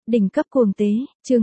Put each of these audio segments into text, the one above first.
Đỉnh cấp cuồng tế, chương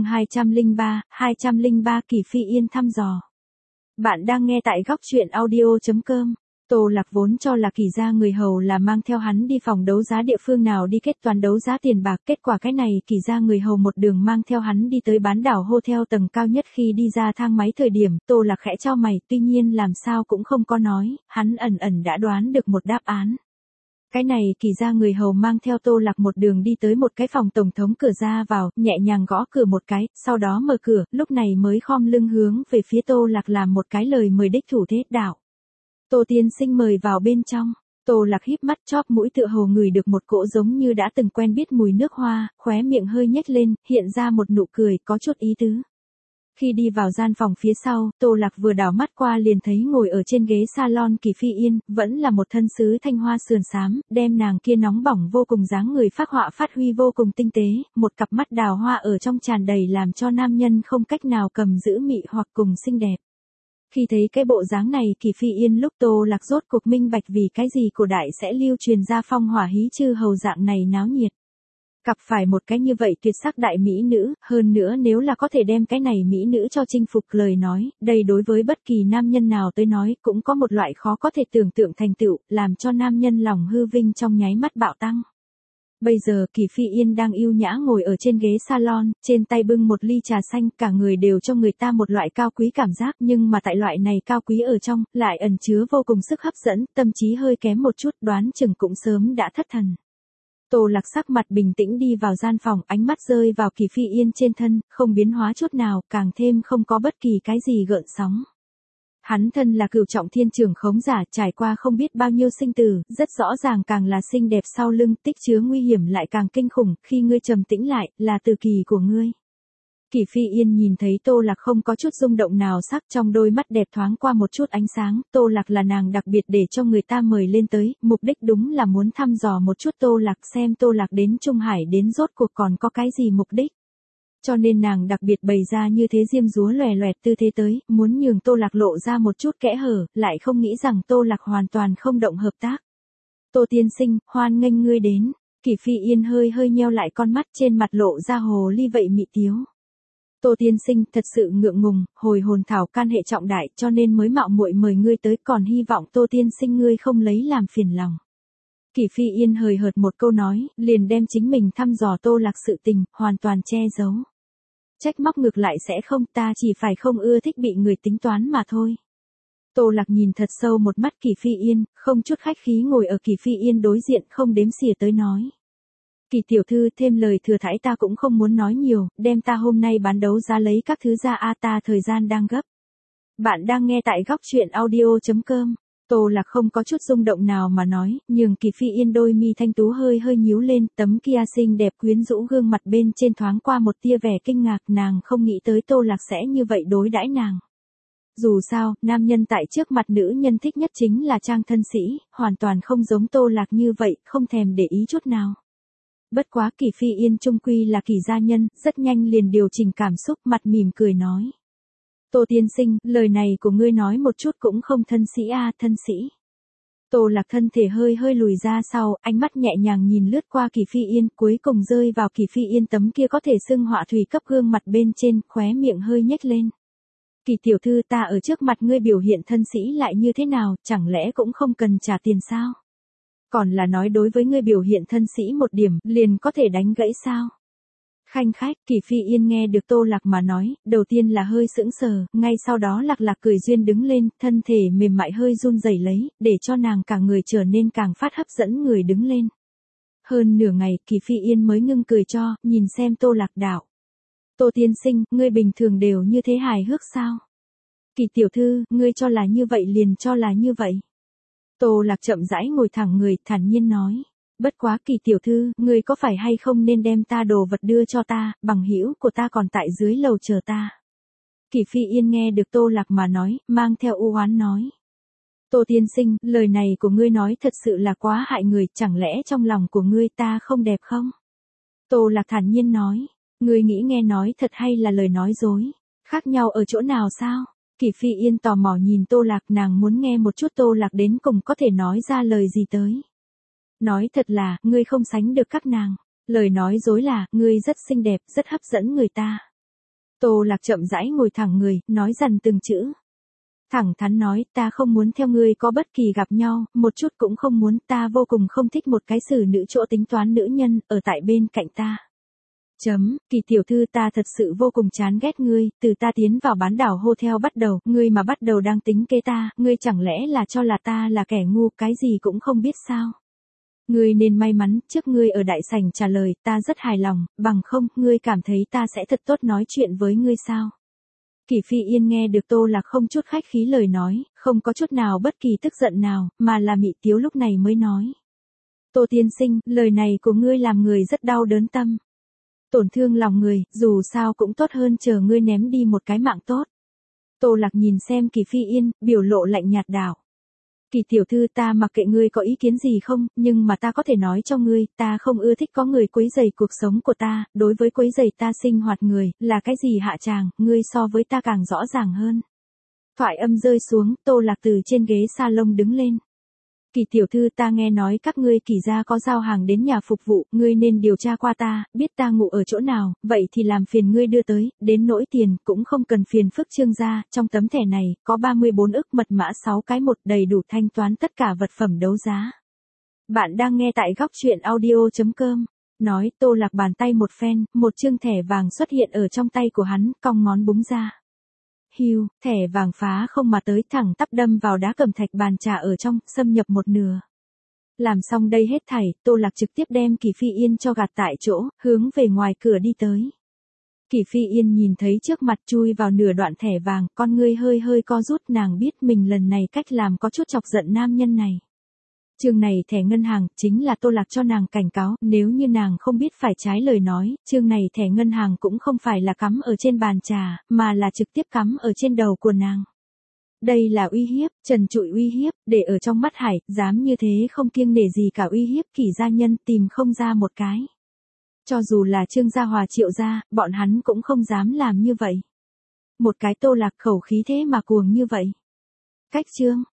203 Kỳ Phi Yên thăm dò. Bạn đang nghe tại góc truyện audio.com. Tô Lạc vốn cho là Kỳ gia người hầu là mang theo hắn đi phòng đấu giá địa phương nào đi kết toán đấu giá tiền bạc. Kết quả cái này Kỳ gia người hầu một đường mang theo hắn đi tới bán đảo hotel tầng cao nhất. Khi đi ra thang máy thời điểm, Tô Lạc khẽ chau mày, tuy nhiên làm sao cũng không có nói, hắn ẩn ẩn đã đoán được một đáp án. Cái này Kỳ gia người hầu mang theo Tô Lạc một đường đi tới một cái phòng tổng thống cửa ra vào, nhẹ nhàng gõ cửa một cái, sau đó mở cửa, lúc này mới khom lưng hướng về phía Tô Lạc làm một cái lời mời đích thủ thế đạo. Tô tiên sinh mời vào bên trong. Tô Lạc híp mắt chóp mũi tựa hồ ngửi được một cỗ giống như đã từng quen biết mùi nước hoa, khóe miệng hơi nhếch lên, hiện ra một nụ cười có chút ý tứ. Khi đi vào gian phòng phía sau, Tô Lạc vừa đảo mắt qua liền thấy ngồi ở trên ghế salon Kỳ Phi Yên, vẫn là một thân sứ thanh hoa sườn xám, đem nàng kia nóng bỏng vô cùng dáng người phác họa phát huy vô cùng tinh tế, một cặp mắt đào hoa ở trong tràn đầy làm cho nam nhân không cách nào cầm giữ mị hoặc cùng xinh đẹp. Khi thấy cái bộ dáng này Kỳ Phi Yên lúc Tô Lạc rốt cuộc minh bạch vì cái gì cổ đại sẽ lưu truyền ra phong hỏa hí chư hầu dạng này náo nhiệt. Gặp phải một cái như vậy tuyệt sắc đại mỹ nữ, hơn nữa nếu là có thể đem cái này mỹ nữ cho chinh phục lời nói, đây đối với bất kỳ nam nhân nào tới nói cũng có một loại khó có thể tưởng tượng thành tựu, làm cho nam nhân lòng hư vinh trong nháy mắt bạo tăng. Bây giờ Kỳ Phi Yên đang yêu nhã ngồi ở trên ghế salon, trên tay bưng một ly trà xanh, cả người đều cho người ta một loại cao quý cảm giác, nhưng mà tại loại này cao quý ở trong, lại ẩn chứa vô cùng sức hấp dẫn, tâm trí hơi kém một chút, đoán chừng cũng sớm đã thất thần. Tô Lạc sắc mặt bình tĩnh đi vào gian phòng, ánh mắt rơi vào Kỳ Phi Yên trên thân, không biến hóa chút nào, càng thêm không có bất kỳ cái gì gợn sóng. Hắn thân là cửu trọng thiên trưởng khống giả, trải qua không biết bao nhiêu sinh tử, rất rõ ràng càng là xinh đẹp sau lưng, tích chứa nguy hiểm lại càng kinh khủng, khi ngươi trầm tĩnh lại, là từ kỳ của ngươi. Kỳ Phi Yên nhìn thấy Tô Lạc không có chút rung động nào sắc, trong đôi mắt đẹp thoáng qua một chút ánh sáng, Tô Lạc là nàng đặc biệt để cho người ta mời lên tới, mục đích đúng là muốn thăm dò một chút Tô Lạc, xem Tô Lạc đến Trung Hải đến rốt cuộc còn có cái gì mục đích. Cho nên nàng đặc biệt bày ra như thế diêm dúa lòe loẹt tư thế tới, muốn nhường Tô Lạc lộ ra một chút kẽ hở, lại không nghĩ rằng Tô Lạc hoàn toàn không động hợp tác. Tô tiên sinh, hoan nghênh ngươi đến. Kỳ Phi Yên hơi nheo lại con mắt, trên mặt lộ ra hồ ly vậy mị tiếu. Tô tiên sinh, thật sự ngượng ngùng, hồi hồn thảo can hệ trọng đại, cho nên mới mạo muội mời ngươi tới, còn hy vọng Tô tiên sinh ngươi không lấy làm phiền lòng. Kỳ Phi Yên hời hợt một câu nói, liền đem chính mình thăm dò Tô Lạc sự tình, hoàn toàn che giấu. Trách móc ngược lại sẽ không, ta chỉ phải không ưa thích bị người tính toán mà thôi. Tô Lạc nhìn thật sâu một mắt Kỳ Phi Yên, không chút khách khí ngồi ở Kỳ Phi Yên đối diện, không đếm xỉa tới nói. Kỳ tiểu thư, thêm lời thừa thãi ta cũng không muốn nói nhiều, đem ta hôm nay bán đấu giá lấy các thứ ra a, ta thời gian đang gấp. Bạn đang nghe tại góc truyện audio.com. Tô Lạc không có chút rung động nào mà nói, nhưng Kỳ Phi Yên đôi mi thanh tú hơi nhíu lên, tấm kia xinh đẹp quyến rũ gương mặt bên trên thoáng qua một tia vẻ kinh ngạc, nàng không nghĩ tới Tô Lạc sẽ như vậy đối đãi nàng. Dù sao, nam nhân tại trước mặt nữ nhân thích nhất chính là trang thân sĩ, hoàn toàn không giống Tô Lạc như vậy, không thèm để ý chút nào. Bất quá Kỳ Phi Yên trung quy là Kỳ gia nhân, rất nhanh liền điều chỉnh cảm xúc, mặt mỉm cười nói. Tô tiên sinh, lời này của ngươi nói một chút cũng không thân sĩ a, thân sĩ. Tô Lạc thân thể hơi lùi ra sau, ánh mắt nhẹ nhàng nhìn lướt qua Kỳ Phi Yên, cuối cùng rơi vào Kỳ Phi Yên tấm kia có thể xưng họa thủy cấp gương mặt bên trên, khóe miệng hơi nhếch lên. Kỳ tiểu thư, ta ở trước mặt ngươi biểu hiện thân sĩ lại như thế nào, chẳng lẽ cũng không cần trả tiền sao? Còn là nói đối với ngươi biểu hiện thân sĩ một điểm, liền có thể đánh gãy sao? Khanh khách, Kỳ Phi Yên nghe được Tô Lạc mà nói, đầu tiên là hơi sững sờ, ngay sau đó lạc cười duyên đứng lên, thân thể mềm mại hơi run rẩy lấy, để cho nàng cả người trở nên càng phát hấp dẫn người đứng lên. Hơn nửa ngày, Kỳ Phi Yên mới ngưng cười cho, nhìn xem Tô Lạc đạo. Tô tiên sinh, ngươi bình thường đều như thế hài hước sao? Kỳ tiểu thư, ngươi cho là như vậy liền cho là như vậy. Tô Lạc chậm rãi ngồi thẳng người, thản nhiên nói. Bất quá Kỳ tiểu thư, ngươi có phải hay không nên đem ta đồ vật đưa cho ta, bằng hữu của ta còn tại dưới lầu chờ ta. Kỳ Phi Yên nghe được Tô Lạc mà nói, mang theo u oán nói. Tô tiên sinh, lời này của ngươi nói thật sự là quá hại người, chẳng lẽ trong lòng của ngươi ta không đẹp không? Tô Lạc thản nhiên nói, ngươi nghĩ nghe nói thật hay là lời nói dối, khác nhau ở chỗ nào sao? Kỳ Phi Yên tò mò nhìn Tô Lạc, nàng muốn nghe một chút Tô Lạc đến cùng có thể nói ra lời gì tới. Nói thật là, ngươi không sánh được các nàng. Lời nói dối là, ngươi rất xinh đẹp, rất hấp dẫn người ta. Tô Lạc chậm rãi ngồi thẳng người, nói dần từng chữ. Thẳng thắn nói, ta không muốn theo ngươi có bất kỳ gặp nhau, một chút cũng không muốn, ta vô cùng không thích một cái xử nữ chỗ tính toán nữ nhân, ở tại bên cạnh ta. Kỳ tiểu thư, ta thật sự vô cùng chán ghét ngươi, từ ta tiến vào bán đảo hotel bắt đầu, ngươi mà bắt đầu đang tính kế ta, ngươi chẳng lẽ là cho là ta là kẻ ngu, cái gì cũng không biết sao? Ngươi nên may mắn, trước ngươi ở đại sảnh trả lời, ta rất hài lòng, bằng không, ngươi cảm thấy ta sẽ thật tốt nói chuyện với ngươi sao? Kỷ Phi Yên nghe được Tô Lạc không chút khách khí lời nói, không có chút nào bất kỳ tức giận nào, mà là mị tiếu lúc này mới nói. Tô tiên sinh, lời này của ngươi làm người rất đau đớn tâm. Tổn thương lòng người, dù sao cũng tốt hơn chờ ngươi ném đi một cái mạng tốt. Tô Lạc nhìn xem Kỷ Phi Yên, biểu lộ lạnh nhạt đảo. Kỷ tiểu thư, ta mặc kệ ngươi có ý kiến gì không, nhưng mà ta có thể nói cho ngươi, ta không ưa thích có người quấy rầy cuộc sống của ta, đối với quấy rầy ta sinh hoạt người, là cái gì hạ tràng, ngươi so với ta càng rõ ràng hơn. Thoại âm rơi xuống, Tô Lạc từ trên ghế salon đứng lên. Kỷ tiểu thư, ta nghe nói các ngươi Kỷ gia có giao hàng đến nhà phục vụ, ngươi nên điều tra qua ta, biết ta ngủ ở chỗ nào, vậy thì làm phiền ngươi đưa tới, đến nỗi tiền, cũng không cần phiền phức Trương gia, trong tấm thẻ này, có 34 ức mật mã 6 cái một đầy đủ thanh toán tất cả vật phẩm đấu giá. Bạn đang nghe tại góc truyện audio.com. Nói, Tô Lạc bàn tay một phen, một chương thẻ vàng xuất hiện ở trong tay của hắn, cong ngón búng ra. Hiu, thẻ vàng phá không mà tới, thẳng tắp đâm vào đá cẩm thạch bàn trà ở trong, xâm nhập một nửa. Làm xong đây hết thảy, Tô Lạc trực tiếp đem Kỷ Phi Yên cho gạt tại chỗ, hướng về ngoài cửa đi tới. Kỷ Phi Yên nhìn thấy trước mặt chui vào nửa đoạn thẻ vàng, con ngươi hơi hơi co rút, nàng biết mình lần này cách làm có chút chọc giận nam nhân này. Chương này thẻ ngân hàng, chính là Tô Lạc cho nàng cảnh cáo, nếu như nàng không biết phải trái lời nói, chương này thẻ ngân hàng cũng không phải là cắm ở trên bàn trà, mà là trực tiếp cắm ở trên đầu của nàng. Đây là uy hiếp, trần trụi uy hiếp, để ở trong mắt Hải, dám như thế không kiêng nể gì cả uy hiếp Kỷ gia nhân, tìm không ra một cái. Cho dù là Trương gia Hòa Triệu gia, bọn hắn cũng không dám làm như vậy. Một cái Tô Lạc khẩu khí thế mà cuồng như vậy. Cách chương.